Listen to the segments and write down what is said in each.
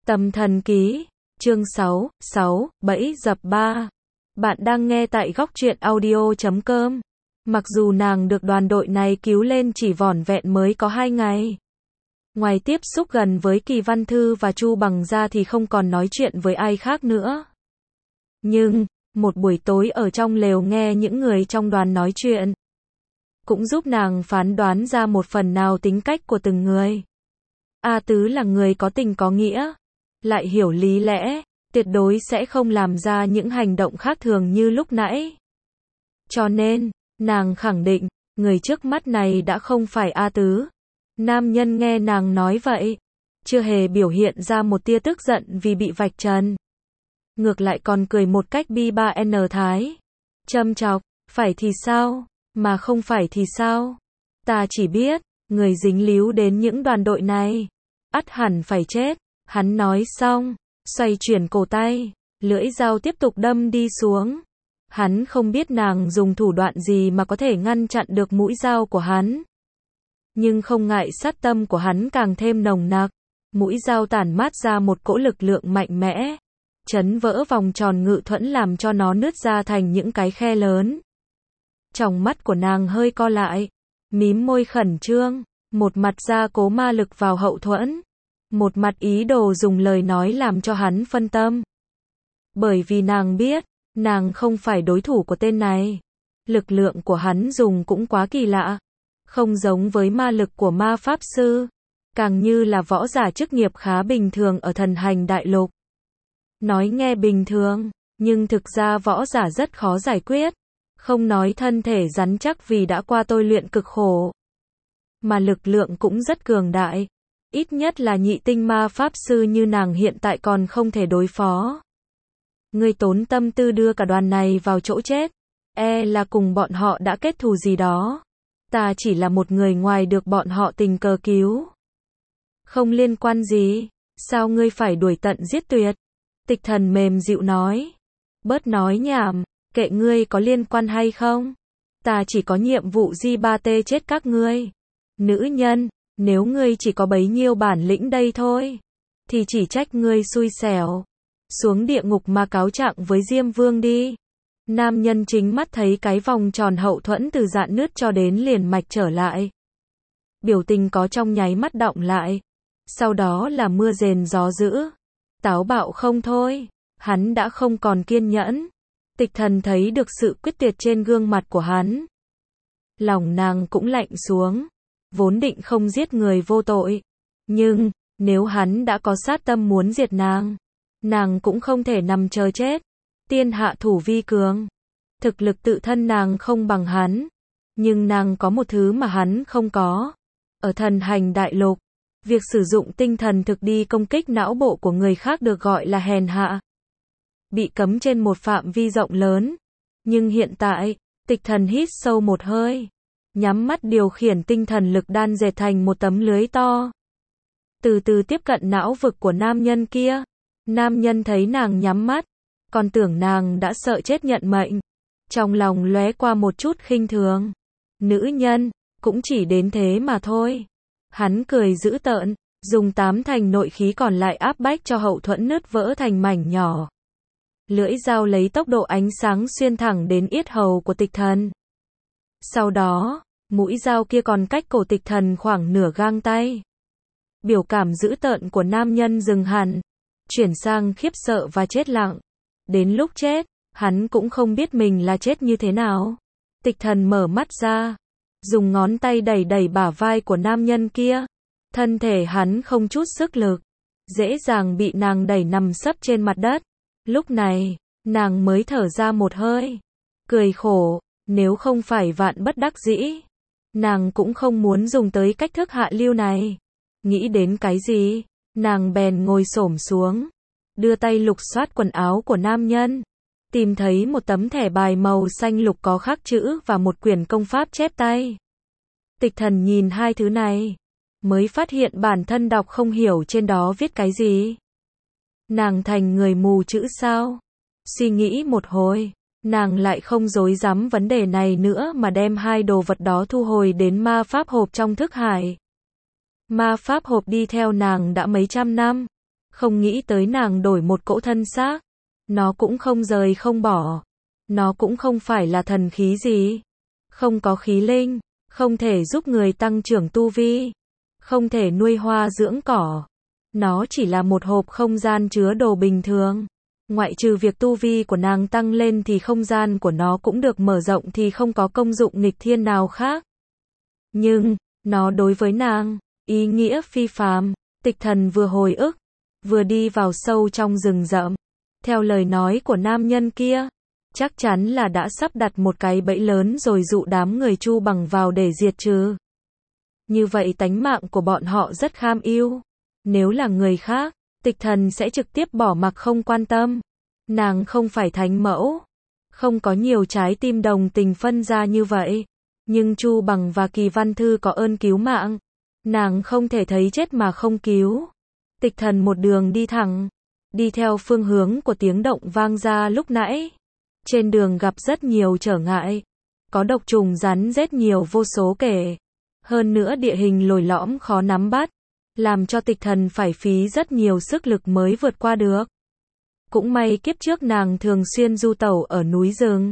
Tâm thần ký, chương 6, bẫy dập 3. Bạn đang nghe tại góc truyện audio.com. Mặc dù nàng được đoàn đội này cứu lên chỉ vỏn vẹn mới có 2 ngày. Ngoài tiếp xúc gần với Kỳ Văn Thư và Chu Bằng ra thì không còn nói chuyện với ai khác nữa. Nhưng, một buổi tối ở trong lều nghe những người trong đoàn nói chuyện, cũng giúp nàng phán đoán ra một phần nào tính cách của từng người. A Tứ là người có tình có nghĩa, lại hiểu lý lẽ, tuyệt đối sẽ không làm ra những hành động khác thường như lúc nãy. Cho nên, nàng khẳng định, người trước mắt này đã không phải A Tứ. Nam nhân nghe nàng nói vậy, chưa hề biểu hiện ra một tia tức giận vì bị vạch trần. Ngược lại còn cười một cách bi ba n thái. Châm chọc, phải thì sao, mà không phải thì sao? Ta chỉ biết, người dính líu đến những đoàn đội này, ắt hẳn phải chết. Hắn nói xong, xoay chuyển cổ tay, lưỡi dao tiếp tục đâm đi xuống. Hắn không biết nàng dùng thủ đoạn gì mà có thể ngăn chặn được mũi dao của hắn. Nhưng không ngại sát tâm của hắn càng thêm nồng nặc. Mũi dao tản mát ra một cỗ lực lượng mạnh mẽ, chấn vỡ vòng tròn ngự thuẫn làm cho nó nứt ra thành những cái khe lớn. Tròng mắt của nàng hơi co lại, mím môi khẩn trương, một mặt gia cố ma lực vào hậu thuẫn, một mặt ý đồ dùng lời nói làm cho hắn phân tâm. Bởi vì nàng biết, nàng không phải đối thủ của tên này. Lực lượng của hắn dùng cũng quá kỳ lạ, không giống với ma lực của ma pháp sư, càng như là võ giả chức nghiệp khá bình thường ở thần hành đại lục. Nói nghe bình thường, nhưng thực ra võ giả rất khó giải quyết, không nói thân thể rắn chắc vì đã qua tôi luyện cực khổ, mà lực lượng cũng rất cường đại. Ít nhất là nhị tinh ma pháp sư như nàng hiện tại còn không thể đối phó. Ngươi tốn tâm tư đưa cả đoàn này vào chỗ chết, là cùng bọn họ đã kết thù gì đó. Ta chỉ là một người ngoài được bọn họ tình cờ cứu. Không liên quan gì, sao ngươi phải đuổi tận giết tuyệt? Tịch Thần mềm dịu nói. Bớt nói nhảm, kệ ngươi có liên quan hay không. Ta chỉ có nhiệm vụ G3T chết các ngươi. Nữ nhân, nếu ngươi chỉ có bấy nhiêu bản lĩnh đây thôi, thì chỉ trách ngươi xui xẻo. Xuống địa ngục mà cáo trạng với Diêm Vương đi. Nam nhân chính mắt thấy cái vòng tròn hậu thuẫn từ rạn nứt cho đến liền mạch trở lại. Biểu tình có trong nháy mắt đọng lại. Sau đó là mưa rền gió dữ. Táo bạo không thôi. Hắn đã không còn kiên nhẫn. Tịch Thần thấy được sự quyết tuyệt trên gương mặt của hắn. Lòng nàng cũng lạnh xuống. Vốn định không giết người vô tội. Nhưng, nếu hắn đã có sát tâm muốn diệt nàng cũng không thể nằm chờ chết. Tiên hạ thủ vi cường. Thực lực tự thân nàng không bằng hắn. Nhưng nàng có một thứ mà hắn không có. Ở thần hành đại lục, việc sử dụng tinh thần thực đi công kích não bộ của người khác được gọi là hèn hạ. Bị cấm trên một phạm vi rộng lớn. Nhưng hiện tại, Tịch Thần hít sâu một hơi. Nhắm mắt điều khiển tinh thần lực đan dệt thành một tấm lưới to. Từ từ tiếp cận não vực của nam nhân kia. Nam nhân thấy nàng nhắm mắt, còn tưởng nàng đã sợ chết nhận mệnh. Trong lòng lóe qua một chút khinh thường. Nữ nhân, cũng chỉ đến thế mà thôi. Hắn cười dữ tợn, dùng 8 thành nội khí còn lại áp bách cho hậu thuẫn nứt vỡ thành mảnh nhỏ. Lưỡi dao lấy tốc độ ánh sáng xuyên thẳng đến yết hầu của Tịch Thần. Sau đó, mũi dao kia còn cách cổ Tịch Thần khoảng nửa gang tay. Biểu cảm dữ tợn của nam nhân dừng hẳn, chuyển sang khiếp sợ và chết lặng. Đến lúc chết, hắn cũng không biết mình là chết như thế nào. Tịch Thần mở mắt ra, dùng ngón tay đẩy đẩy bả vai của nam nhân kia. Thân thể hắn không chút sức lực, dễ dàng bị nàng đẩy nằm sấp trên mặt đất. Lúc này, nàng mới thở ra một hơi, cười khổ, nếu không phải vạn bất đắc dĩ, nàng cũng không muốn dùng tới cách thức hạ lưu này. Nghĩ đến cái gì, nàng bèn ngồi xổm xuống, đưa tay lục soát quần áo của nam nhân, tìm thấy một tấm thẻ bài màu xanh lục có khắc chữ và một quyển công pháp chép tay. Tịch Thần nhìn hai thứ này, mới phát hiện bản thân đọc không hiểu trên đó viết cái gì. Nàng thành người mù chữ sao? Suy nghĩ một hồi, nàng lại không rối rắm vấn đề này nữa mà đem hai đồ vật đó thu hồi đến ma pháp hộp trong thức hải. Ma pháp hộp đi theo nàng đã mấy trăm năm, Không nghĩ tới nàng đổi một cỗ thân xác. Nó cũng không rời không bỏ. Nó cũng không phải là thần khí gì. Không có khí linh. Không thể giúp người tăng trưởng tu vi. Không thể nuôi hoa dưỡng cỏ. Nó chỉ là một hộp không gian chứa đồ bình thường. Ngoại trừ việc tu vi của nàng tăng lên thì không gian của nó cũng được mở rộng thì không có công dụng nghịch thiên nào khác. Nhưng, nó đối với nàng, ý nghĩa phi phàm. Tịch Thần vừa hồi ức, vừa đi vào sâu trong rừng rậm. Theo lời nói của nam nhân kia, chắc chắn là đã sắp đặt một cái bẫy lớn rồi dụ đám người Chu Bằng vào để diệt trừ. Như vậy tánh mạng của bọn họ rất kham ưu. Nếu là người khác, Tịch Thần sẽ trực tiếp bỏ mặc không quan tâm. Nàng không phải thánh mẫu. Không có nhiều trái tim đồng tình phân ra như vậy. Nhưng Chu Bằng và Kỳ Văn Thư có ơn cứu mạng. Nàng không thể thấy chết mà không cứu. Tịch Thần một đường đi thẳng. Đi theo phương hướng của tiếng động vang ra lúc nãy. Trên đường gặp rất nhiều trở ngại. Có độc trùng rắn rết nhiều vô số kể. Hơn nữa địa hình lồi lõm khó nắm bắt. Làm cho Tịch Thần phải phí rất nhiều sức lực mới vượt qua được. Cũng may kiếp trước nàng thường xuyên du tẩu ở núi rừng.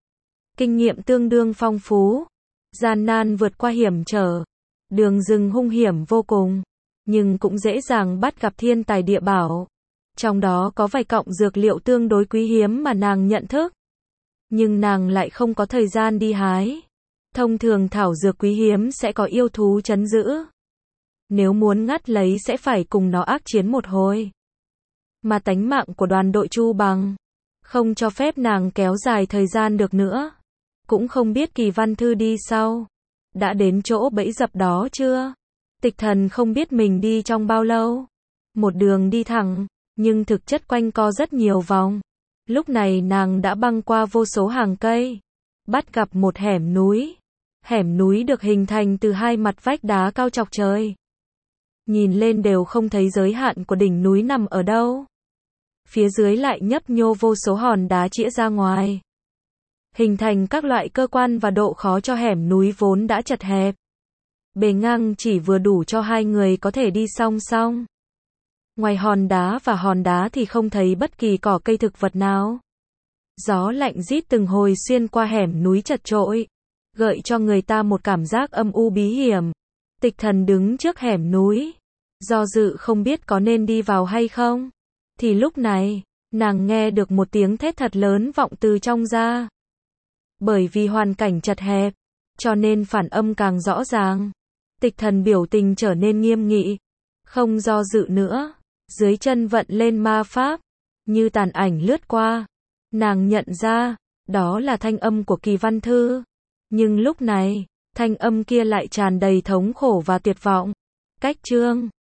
Kinh nghiệm tương đương phong phú. Gian nan vượt qua hiểm trở. Đường rừng hung hiểm vô cùng. Nhưng cũng dễ dàng bắt gặp thiên tài địa bảo. Trong đó có vài cọng dược liệu tương đối quý hiếm mà nàng nhận thức. Nhưng nàng lại không có thời gian đi hái. Thông thường thảo dược quý hiếm sẽ có yêu thú trấn giữ. Nếu muốn ngắt lấy sẽ phải cùng nó ác chiến một hồi. Mà tánh mạng của đoàn đội Chu Bằng không cho phép nàng kéo dài thời gian được nữa. Cũng không biết Kỳ Văn Thư đi sau. Đã đến chỗ bẫy dập đó chưa? Tịch Thần không biết mình đi trong bao lâu. Một đường đi thẳng, nhưng thực chất quanh co rất nhiều vòng. Lúc này nàng đã băng qua vô số hàng cây. Bắt gặp một hẻm núi. Hẻm núi được hình thành từ hai mặt vách đá cao chọc trời. Nhìn lên đều không thấy giới hạn của đỉnh núi nằm ở đâu. Phía dưới lại nhấp nhô vô số hòn đá chĩa ra ngoài. Hình thành các loại cơ quan và độ khó cho hẻm núi vốn đã chật hẹp. Bề ngang chỉ vừa đủ cho hai người có thể đi song song. Ngoài hòn đá và hòn đá thì không thấy bất kỳ cỏ cây thực vật nào. Gió lạnh rít từng hồi xuyên qua hẻm núi chật chội, gợi cho người ta một cảm giác âm u bí hiểm. Tịch Thần đứng trước hẻm núi, do dự không biết có nên đi vào hay không. Thì lúc này, nàng nghe được một tiếng thét thật lớn vọng từ trong ra. Bởi vì hoàn cảnh chật hẹp, cho nên phản âm càng rõ ràng. Tịch Thần biểu tình trở nên nghiêm nghị, không do dự nữa, dưới chân vận lên ma pháp, như tàn ảnh lướt qua. Nàng nhận ra, đó là thanh âm của Kỳ Văn Thư. Nhưng lúc này, thanh âm kia lại tràn đầy thống khổ và tuyệt vọng. Cách chương